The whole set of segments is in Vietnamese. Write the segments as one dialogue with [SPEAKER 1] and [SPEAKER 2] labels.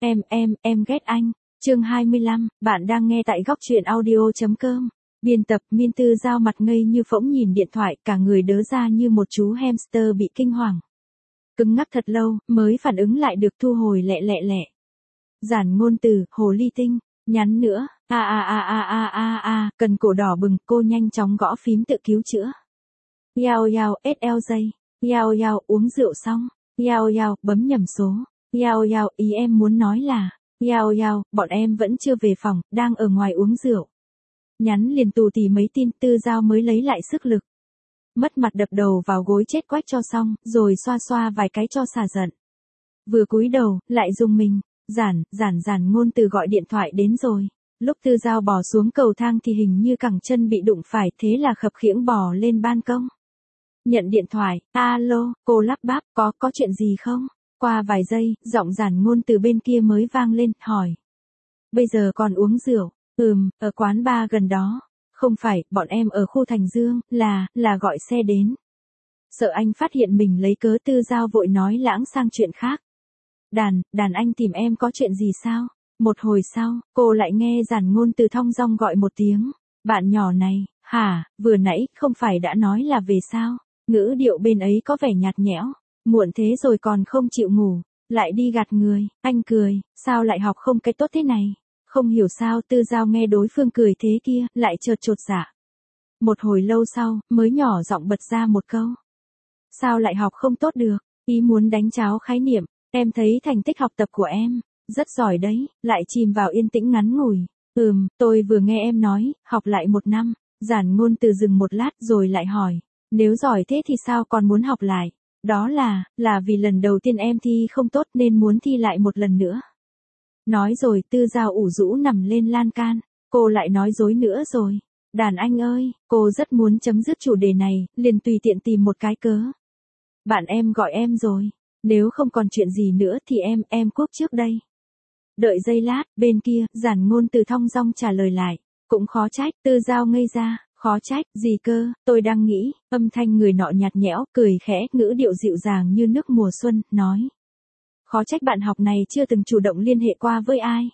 [SPEAKER 1] Em ghét anh. Chương 25, bạn đang nghe tại góc truyện audio.com. Biên tập Min Tư Giao mặt ngây như phỗng nhìn điện thoại, cả người đớ ra như một chú hamster bị kinh hoàng. Cứng ngắc thật lâu, mới phản ứng lại được thu hồi lẹ lẹ lẹ. Giản Ngôn Từ, hồ ly tinh, nhắn nữa, cần cổ đỏ bừng, cô nhanh chóng gõ phím tự cứu chữa. Yao yao, SLJ, yao yao, uống rượu xong, yao yao, bấm nhầm số, yao yao, ý em muốn nói là, yao yao, bọn em vẫn chưa về phòng, đang ở ngoài uống rượu. Nhắn liền tù tì mấy tin, Tư Giao mới lấy lại sức lực. Mất mặt đập đầu vào gối chết quách cho xong, rồi xoa xoa vài cái cho xả giận. Vừa cúi đầu, lại rùng mình, Giản Ngôn Từ gọi điện thoại đến rồi. Lúc Tư Giao bò xuống cầu thang thì hình như cẳng chân bị đụng phải, thế là khập khiễng bò lên ban công. Nhận điện thoại, alo, cô lắp bắp, có chuyện gì không? Qua vài giây, giọng Giản Ngôn Từ bên kia mới vang lên, hỏi. Bây giờ còn uống rượu? Ở quán bar gần đó. Không phải, bọn em ở khu Thành Dương, là gọi xe đến. Sợ anh phát hiện mình lấy cớ, Tư Giao vội nói lãng sang chuyện khác. Đàn anh tìm em có chuyện gì sao? Một hồi sau, cô lại nghe Giản Ngôn Từ thong dong gọi một tiếng. Bạn nhỏ này, hả, vừa nãy không phải đã nói là về sao? Ngữ điệu bên ấy có vẻ nhạt nhẽo. Muộn thế rồi còn không chịu ngủ, lại đi gạt người. Anh cười, sao lại học không cái tốt thế này? Không hiểu sao Tư Giao nghe đối phương cười thế kia, lại chột dạ. Một hồi lâu sau, mới nhỏ giọng bật ra một câu. Sao lại học không tốt được? Ý muốn đánh tráo khái niệm. Em thấy thành tích học tập của em rất giỏi đấy, lại chìm vào yên tĩnh ngắn ngủi. Tôi vừa nghe em nói, học lại 1 năm. Giản Ngôn Từ dừng một lát rồi lại hỏi. Nếu giỏi thế thì sao còn muốn học lại? Đó là vì lần đầu tiên em thi không tốt nên muốn thi lại một lần nữa. Nói rồi Tư Giao ủ rũ nằm lên lan can. Cô lại nói dối nữa rồi. Đàn anh ơi, cô rất muốn chấm dứt chủ đề này, liền tùy tiện tìm một cái cớ. Bạn em gọi em rồi. Nếu không còn chuyện gì nữa thì em cúp trước đây. Đợi giây lát, bên kia, Giản Ngôn Từ thong dong trả lời lại. Cũng khó trách, Tư Giao ngây ra. Khó trách, gì cơ, tôi đang nghĩ. Âm thanh người nọ nhạt nhẽo, cười khẽ, ngữ điệu dịu dàng như nước mùa xuân, nói. Khó trách bạn học này chưa từng chủ động liên hệ qua với ai.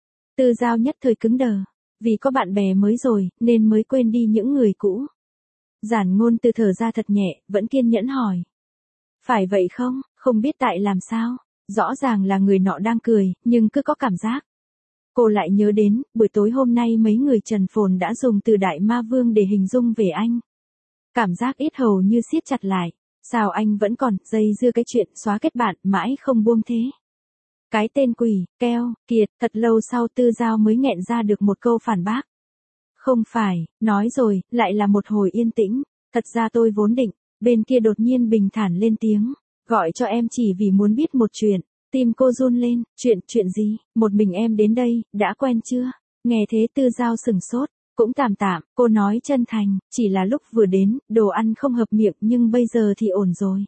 [SPEAKER 1] Tư Giao nhất thời cứng đờ. Vì có bạn bè mới rồi, nên mới quên đi những người cũ. Giản Ngôn Từ thở ra thật nhẹ, vẫn kiên nhẫn hỏi. Phải vậy không? Không biết tại làm sao. Rõ ràng là người nọ đang cười, nhưng cứ có cảm giác. Cô lại nhớ đến, buổi tối hôm nay mấy người Trần Phồn đã dùng từ Đại Ma Vương để hình dung về anh. Cảm giác yết hầu như siết chặt lại. Sao anh vẫn còn dây dưa cái chuyện xóa kết bạn mãi không buông thế? Cái tên quỷ, keo, kiệt, thật lâu sau Tư Giao mới nghẹn ra được một câu phản bác. Không phải, nói rồi, lại là một hồi yên tĩnh. Thật ra tôi vốn định, bên kia đột nhiên bình thản lên tiếng. Gọi cho em chỉ vì muốn biết một chuyện. Tim cô run lên, chuyện gì? Một mình em đến đây, đã quen chưa? Nghe thế Tư Giao sừng sốt. Cũng tạm, cô nói chân thành, chỉ là lúc vừa đến, đồ ăn không hợp miệng nhưng bây giờ thì ổn rồi.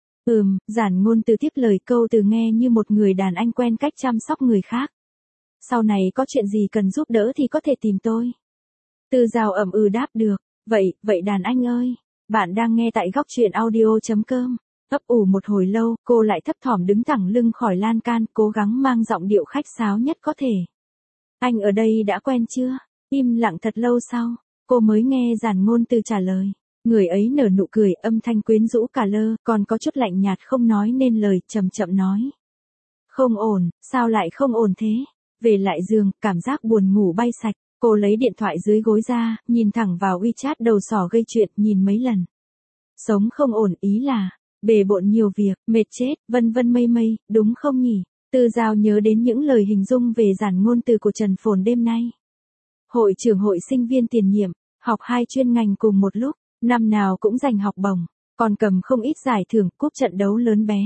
[SPEAKER 1] Giản Ngôn Từ tiếp lời câu từ nghe như một người đàn anh quen cách chăm sóc người khác. Sau này có chuyện gì cần giúp đỡ thì có thể tìm tôi. Tư Giao đáp được, vậy đàn anh ơi, bạn đang nghe tại góc truyện audio.com. Ấp ủ một hồi lâu, cô lại thấp thỏm đứng thẳng lưng khỏi lan can, cố gắng mang giọng điệu khách sáo nhất có thể. Anh ở đây đã quen chưa? Im lặng thật lâu sau, cô mới nghe Giản Ngôn Từ trả lời. Người ấy nở nụ cười, âm thanh quyến rũ cả lơ, còn có chút lạnh nhạt không nói nên lời, chậm chậm nói. Không ổn, sao lại không ổn thế? Về lại giường, cảm giác buồn ngủ bay sạch, cô lấy điện thoại dưới gối ra, nhìn thẳng vào WeChat đầu sỏ gây chuyện, nhìn mấy lần. Sống không ổn ý là, bề bộn nhiều việc, mệt chết, vân vân mây, đúng không nhỉ? Tư Giao nhớ đến những lời hình dung về Giản Ngôn Từ của Trần Phồn đêm nay. Hội trưởng hội sinh viên tiền nhiệm, học 2 chuyên ngành cùng một lúc, năm nào cũng giành học bổng, còn cầm không ít giải thưởng cúp trận đấu lớn bé.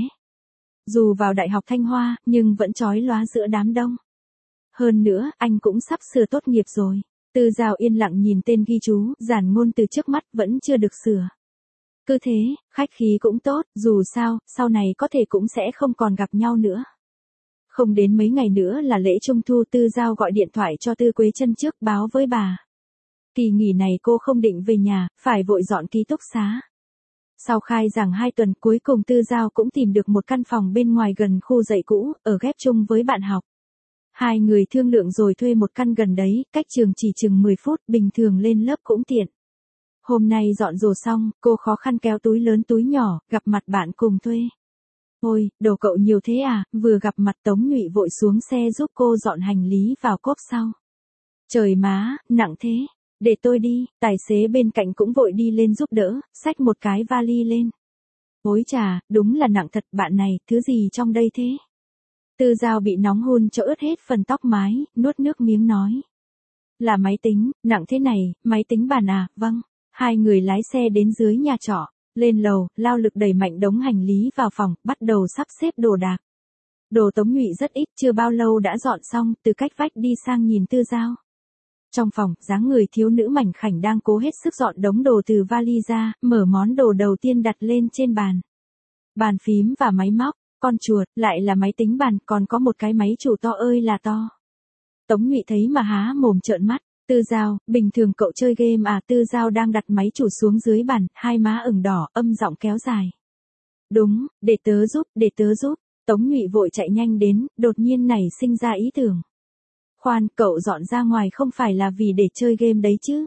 [SPEAKER 1] Dù vào Đại học Thanh Hoa, nhưng vẫn chói lóa giữa đám đông. Hơn nữa, anh cũng sắp sửa tốt nghiệp rồi. Tư Giao yên lặng nhìn tên ghi chú, Giản Ngôn Từ trước mắt vẫn chưa được sửa. Cứ thế, khách khí cũng tốt, dù sao, sau này có thể cũng sẽ không còn gặp nhau nữa. Không đến mấy ngày nữa là lễ Trung thu, Tư Giao gọi điện thoại cho Tư Quế Chân trước báo với bà. Kỳ nghỉ này cô không định về nhà, phải vội dọn ký túc xá. Sau khai giảng 2 tuần cuối cùng Tư Giao cũng tìm được một căn phòng bên ngoài gần khu dạy cũ, ở ghép chung với bạn học. Hai người thương lượng rồi thuê một căn gần đấy, cách trường chỉ chừng 10 phút, bình thường lên lớp cũng tiện. Hôm nay dọn đồ xong, cô khó khăn kéo túi lớn túi nhỏ, gặp mặt bạn cùng thuê. Ôi, đồ cậu nhiều thế à, vừa gặp mặt Tống Nhụy vội xuống xe giúp cô dọn hành lý vào cốp sau. Trời má, nặng thế, để tôi đi, tài xế bên cạnh cũng vội đi lên giúp đỡ, xách một cái vali lên. Ôi chà, đúng là nặng thật bạn này, thứ gì trong đây thế? Tư Giao bị nóng hun cho ướt hết phần tóc mái, nuốt nước miếng nói. Là máy tính, nặng thế này, máy tính bàn à, vâng. Hai người lái xe đến dưới nhà trọ, lên lầu, lao lực đẩy mạnh đống hành lý vào phòng, bắt đầu sắp xếp đồ đạc. Đồ Tống Nhụy rất ít, chưa bao lâu đã dọn xong, từ cách vách đi sang nhìn Tư Giao. Trong phòng, dáng người thiếu nữ mảnh khảnh đang cố hết sức dọn đống đồ từ vali ra, mở món đồ đầu tiên đặt lên trên bàn. Bàn phím và máy móc, con chuột, lại là máy tính bàn, còn có một cái máy chủ to ơi là to. Tống Nhụy thấy mà há mồm trợn mắt. Tư Giao, bình thường cậu chơi game à? Tư Giao đang đặt máy chủ xuống dưới bàn, hai má ửng đỏ, âm giọng kéo dài. Đúng, để tớ giúp. Tống Nhụy vội chạy nhanh đến, đột nhiên nảy sinh ra ý tưởng. Khoan, cậu dọn ra ngoài không phải là vì để chơi game đấy chứ?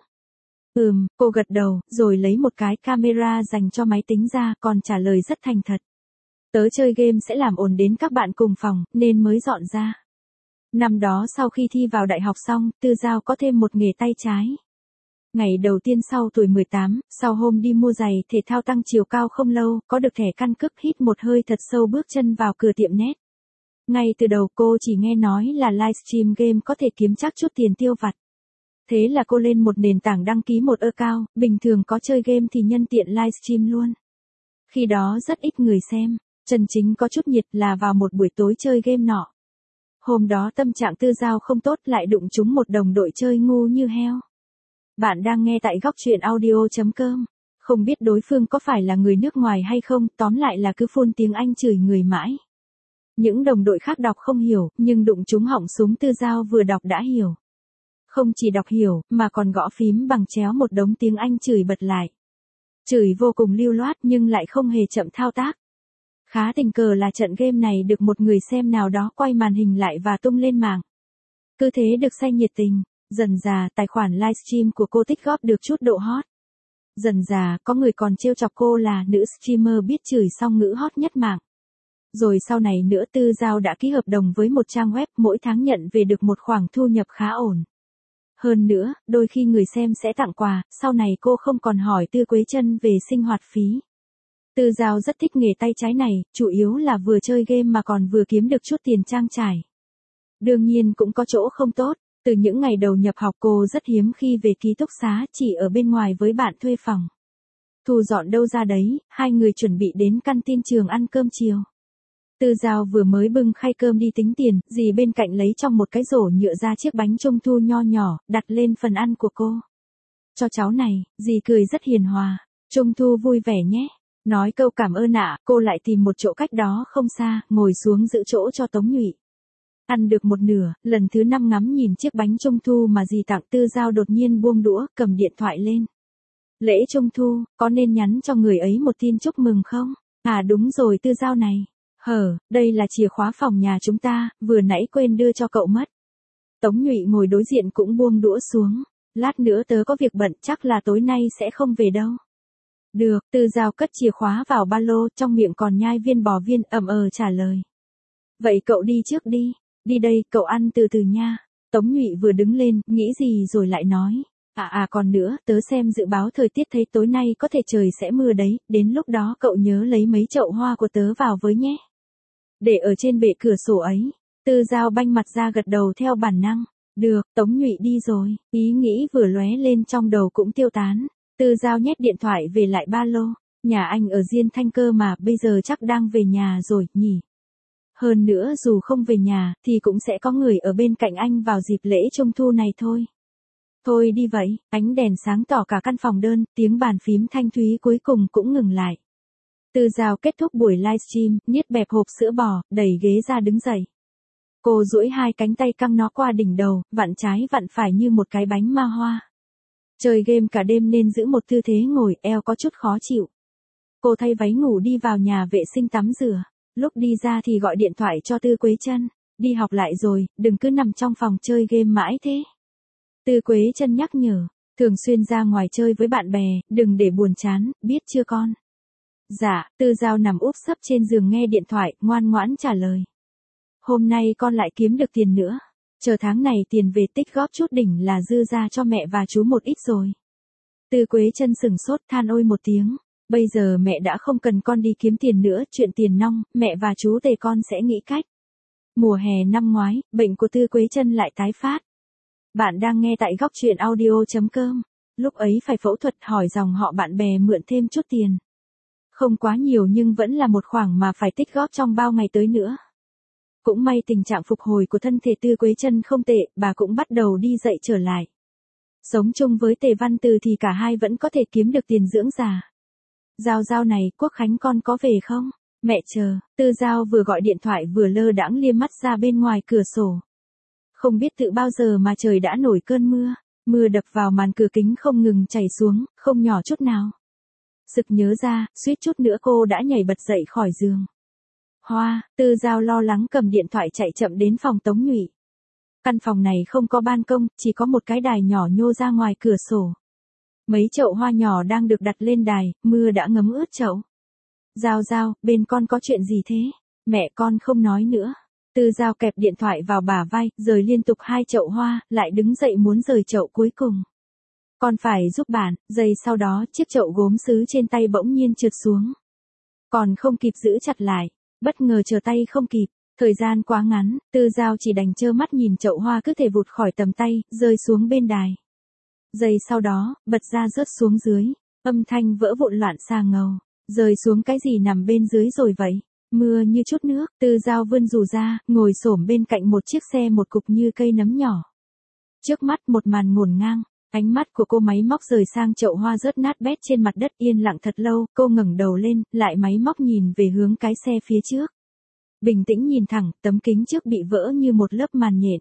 [SPEAKER 1] Cô gật đầu, rồi lấy một cái camera dành cho máy tính ra, còn trả lời rất thành thật. Tớ chơi game sẽ làm ồn đến các bạn cùng phòng, nên mới dọn ra. Năm đó sau khi thi vào đại học xong, Tư Giao có thêm một nghề tay trái. Ngày đầu tiên sau tuổi 18, sau hôm đi mua giày thể thao tăng chiều cao không lâu, có được thẻ căn cước, hít một hơi thật sâu bước chân vào cửa tiệm net. Ngay từ đầu cô chỉ nghe nói là livestream game có thể kiếm chắc chút tiền tiêu vặt. Thế là cô lên một nền tảng đăng ký một account, bình thường có chơi game thì nhân tiện livestream luôn. Khi đó rất ít người xem, chân chính có chút nhiệt là vào một buổi tối chơi game nọ. Hôm đó tâm trạng Tư Giao không tốt, lại đụng trúng một đồng đội chơi ngu như heo. Bạn đang nghe tại góc truyện audio.com. Không biết đối phương có phải là người nước ngoài hay không, tóm lại là cứ phun tiếng Anh chửi người mãi. Những đồng đội khác đọc không hiểu, nhưng đụng trúng họng súng Tư Giao vừa đọc đã hiểu. Không chỉ đọc hiểu, mà còn gõ phím bằng chéo một đống tiếng Anh chửi bật lại. Chửi vô cùng lưu loát nhưng lại không hề chậm thao tác. Khá tình cờ là trận game này được một người xem nào đó quay màn hình lại và tung lên mạng. Cứ thế được say nhiệt tình, dần dà tài khoản livestream của cô tích góp được chút độ hot. Dần dà có người còn trêu chọc cô là nữ streamer biết chửi song ngữ hot nhất mạng. Rồi sau này nữa Tư Giao đã ký hợp đồng với một trang web, mỗi tháng nhận về được một khoản thu nhập khá ổn. Hơn nữa, đôi khi người xem sẽ tặng quà, sau này cô không còn hỏi Tư Quế Chân về sinh hoạt phí. Tư Giao rất thích nghề tay trái này, chủ yếu là vừa chơi game mà còn vừa kiếm được chút tiền trang trải. Đương nhiên cũng có chỗ không tốt, từ những ngày đầu nhập học cô rất hiếm khi về ký túc xá, chỉ ở bên ngoài với bạn thuê phòng. Thu dọn đâu ra đấy, hai người chuẩn bị đến căn tin trường ăn cơm chiều. Tư Giao vừa mới bưng khay cơm đi tính tiền, dì bên cạnh lấy trong một cái rổ nhựa ra chiếc bánh trung thu nho nhỏ, đặt lên phần ăn của cô. Cho cháu này, dì cười rất hiền hòa. Trung thu vui vẻ nhé. Nói câu cảm ơn ạ, cô lại tìm một chỗ cách đó không xa, ngồi xuống giữ chỗ cho Tống Nhụy. Ăn được một nửa, lần thứ 5 ngắm nhìn chiếc bánh trung thu mà dì tặng, Tư Giao đột nhiên buông đũa, cầm điện thoại lên. Lễ trung thu, có nên nhắn cho người ấy một tin chúc mừng không? À đúng rồi Tư Giao này. Đây là chìa khóa phòng nhà chúng ta, vừa nãy quên đưa cho cậu mất. Tống Nhụy ngồi đối diện cũng buông đũa xuống. Lát nữa tớ có việc bận, chắc là tối nay sẽ không về đâu. Được, Tư Giao cất chìa khóa vào ba lô, trong miệng còn nhai viên bò viên, trả lời. Vậy cậu đi trước đi. Đi đây, cậu ăn từ từ nha. Tống Nhụy vừa đứng lên, nghĩ gì rồi lại nói. Còn nữa, tớ xem dự báo thời tiết thấy tối nay có thể trời sẽ mưa đấy, đến lúc đó cậu nhớ lấy mấy chậu hoa của tớ vào với nhé. Để ở trên bệ cửa sổ ấy. Tư Giao banh mặt ra gật đầu theo bản năng. Được, Tống Nhụy đi rồi, ý nghĩ vừa lóe lên trong đầu cũng tiêu tán. Tư Giao nhét điện thoại về lại ba lô. Nhà anh ở Diên Thanh cơ mà, bây giờ chắc đang về nhà rồi, nhỉ? Hơn nữa dù không về nhà, thì cũng sẽ có người ở bên cạnh anh vào dịp lễ trung thu này thôi. Thôi đi vậy, ánh đèn sáng tỏ cả căn phòng đơn, tiếng bàn phím thanh thúy cuối cùng cũng ngừng lại. Tư Giao kết thúc buổi livestream, niết bẹp hộp sữa bò, đẩy ghế ra đứng dậy. Cô duỗi hai cánh tay căng nó qua đỉnh đầu, vặn trái vặn phải như một cái bánh ma hoa. Chơi game cả đêm nên giữ một tư thế ngồi, eo có chút khó chịu. Cô thay váy ngủ đi vào nhà vệ sinh tắm rửa. Lúc đi ra thì gọi điện thoại cho Tư Quế Chân. Đi học lại rồi, đừng cứ nằm trong phòng chơi game mãi thế. Tư Quế Chân nhắc nhở, thường xuyên ra ngoài chơi với bạn bè, đừng để buồn chán, biết chưa con? Dạ, Tư Giao nằm úp sấp trên giường nghe điện thoại, ngoan ngoãn trả lời. Hôm nay con lại kiếm được tiền nữa. Chờ tháng này tiền về tích góp chút đỉnh là dư ra cho mẹ và chú một ít rồi. Tư Quế Chân sừng sốt than ôi một tiếng. Bây giờ mẹ đã không cần con đi kiếm tiền nữa, chuyện tiền nong, mẹ và chú Tề con sẽ nghĩ cách. Mùa hè năm ngoái, bệnh của Tư Quế Chân lại tái phát. Bạn đang nghe tại góc truyện audio.com. Lúc ấy phải phẫu thuật, hỏi dòng họ bạn bè mượn thêm chút tiền. Không quá nhiều nhưng vẫn là một khoản mà phải tích góp trong bao ngày tới nữa. Cũng may tình trạng phục hồi của thân thể Tư Quế Chân không tệ, bà cũng bắt đầu đi dậy trở lại. Sống chung với Tề Văn Từ thì cả hai vẫn có thể kiếm được tiền dưỡng già. Giao này, Quốc Khánh con có về không? Mẹ chờ, Tư Giao vừa gọi điện thoại vừa lơ đãng liếc mắt ra bên ngoài cửa sổ. Không biết từ bao giờ mà trời đã nổi cơn mưa, mưa đập vào màn cửa kính không ngừng chảy xuống, không nhỏ chút nào. Sực nhớ ra, suýt chút nữa cô đã nhảy bật dậy khỏi giường. Hoa, Tư Giao lo lắng cầm điện thoại chạy chậm đến phòng Tống Nhụy. Căn phòng này không có ban công, chỉ có một cái đài nhỏ nhô ra ngoài cửa sổ. Mấy chậu hoa nhỏ đang được đặt lên đài, mưa đã ngấm ướt chậu. Giao, bên con có chuyện gì thế? Mẹ con không nói nữa. Tư Giao kẹp điện thoại vào bả vai, rời liên tục 2 chậu hoa, lại đứng dậy muốn rời chậu cuối cùng. Con phải giúp bạn, giây sau đó chiếc chậu gốm sứ trên tay bỗng nhiên trượt xuống. Còn không kịp giữ chặt lại, bất ngờ trở tay không kịp, thời gian quá ngắn, Tư Giao chỉ đành trơ mắt nhìn chậu hoa cứ thể vụt khỏi tầm tay, rơi xuống bên đài. Giây sau đó, bật ra rớt xuống dưới, âm thanh vỡ vụn loạn xà ngầu, rơi xuống cái gì nằm bên dưới rồi vậy? Mưa như chút nước, Tư Giao vươn dù ra, ngồi xổm bên cạnh một chiếc xe một cục như cây nấm nhỏ. Trước mắt một màn ngổn ngang, ánh mắt của cô máy móc rời sang chậu hoa rớt nát bét trên mặt đất yên lặng thật lâu, cô ngẩng đầu lên, lại máy móc nhìn về hướng cái xe phía trước. Bình tĩnh nhìn thẳng, tấm kính trước bị vỡ như một lớp màn nhện.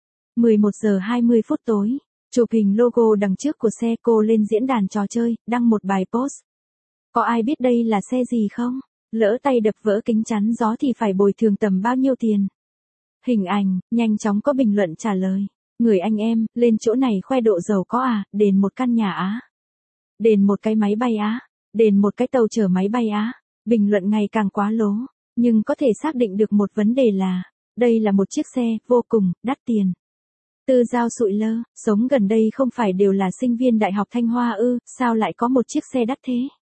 [SPEAKER 1] 11 giờ 20 phút tối, chụp hình logo đằng trước của xe, cô lên diễn đàn trò chơi, đăng một bài post. Có ai biết đây là xe gì không? Lỡ tay đập vỡ kính chắn gió thì phải bồi thường tầm bao nhiêu tiền? Hình ảnh, nhanh chóng có bình luận trả lời. Người anh em, lên chỗ này khoe độ giàu có à, đền một căn nhà á. Đền một cái máy bay á. Đền một cái tàu chở máy bay á. Bình luận ngày càng quá lố. Nhưng có thể xác định được một vấn đề là, đây là một chiếc xe, vô cùng, đắt tiền. Tư Giao sụi lơ, sống gần đây không phải đều là sinh viên Đại học Thanh Hoa ư, sao lại có một chiếc xe đắt thế?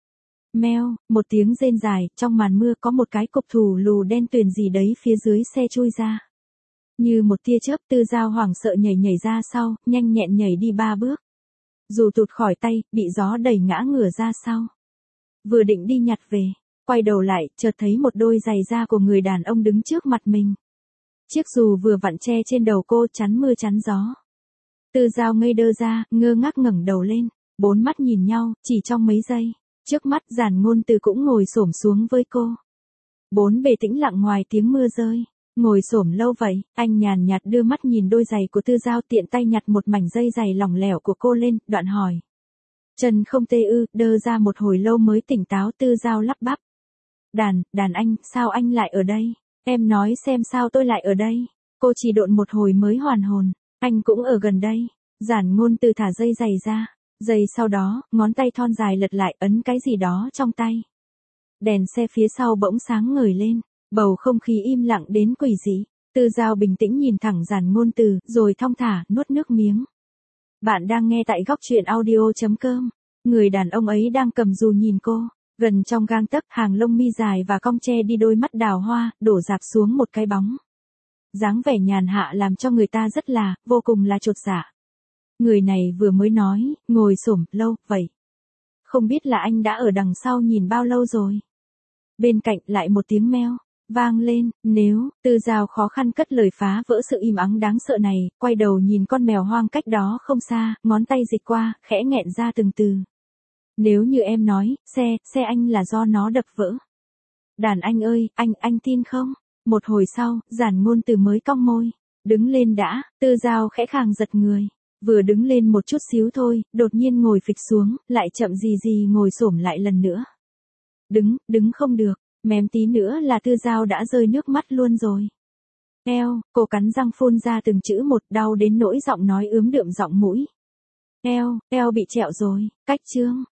[SPEAKER 1] Meo, một tiếng rên dài, trong màn mưa có một cái cục thù lù đen tuyền gì đấy phía dưới xe chui ra. Như một tia chớp, Tư Giao hoảng sợ nhảy ra sau, nhanh nhẹn nhảy đi 3 bước. Dù tụt khỏi tay, bị gió đẩy ngã ngửa ra sau. Vừa định đi nhặt về, quay đầu lại, chợt thấy một đôi giày da của người đàn ông đứng trước mặt mình. Chiếc dù vừa vặn che trên đầu cô, chắn mưa chắn gió. Tư Giao ngây đơ ra, ngơ ngác ngẩng đầu lên, 4 mắt nhìn nhau, chỉ trong mấy giây. Trước mắt Giản Ngôn Từ cũng ngồi xổm xuống với cô. 4 bề tĩnh lặng ngoài tiếng mưa rơi. Ngồi xổm lâu vậy, anh nhàn nhạt đưa mắt nhìn đôi giày của Tư Giao, tiện tay nhặt một mảnh dây giày lỏng lẻo của cô lên, đoạn hỏi. Chân không tê ư? Đơ ra một hồi lâu mới tỉnh táo, Tư Giao lắp bắp. Đàn anh, sao anh lại ở đây? Em nói xem sao tôi lại ở đây? Cô chỉ độn một hồi mới hoàn hồn. Anh cũng ở gần đây. Giản Ngôn Từ thả dây giày ra. Giây sau đó, ngón tay thon dài lật lại ấn cái gì đó trong tay. Đèn xe phía sau bỗng sáng ngời lên, bầu không khí im lặng đến quỷ dị. Tư Giao bình tĩnh nhìn thẳng Giản Ngôn Từ, rồi thong thả, nuốt nước miếng. Bạn đang nghe tại góc truyện audio.com. Người đàn ông ấy đang cầm dù nhìn cô, gần trong gang tấc, hàng lông mi dài và cong che đi đôi mắt đào hoa, đổ rạp xuống một cái bóng. Dáng vẻ nhàn hạ làm cho người ta rất là, vô cùng là chột dạ. Người này vừa mới nói, ngồi xổm lâu vậy. Không biết là anh đã ở đằng sau nhìn bao lâu rồi. Bên cạnh lại một tiếng meo vang lên, nếu. Tư Giao khó khăn cất lời phá vỡ sự im ắng đáng sợ này, quay đầu nhìn con mèo hoang cách đó không xa, ngón tay dịch qua, khẽ nghẹn ra từng từ. Nếu như em nói, xe anh là do nó đập vỡ. Đàn anh ơi, anh tin không? Một hồi sau, Giản Ngôn Từ mới cong môi. Đứng lên đã. Tư Giao khẽ khàng giật người. Vừa đứng lên một chút xíu thôi, đột nhiên ngồi phịch xuống, lại chậm gì ngồi xổm lại lần nữa. Đứng không được, mém tí nữa là Tư Giao đã rơi nước mắt luôn rồi. Eo, cô cắn răng phun ra từng chữ một, đau đến nỗi giọng nói ướm đượm giọng mũi. Eo bị trẹo rồi, cách chương.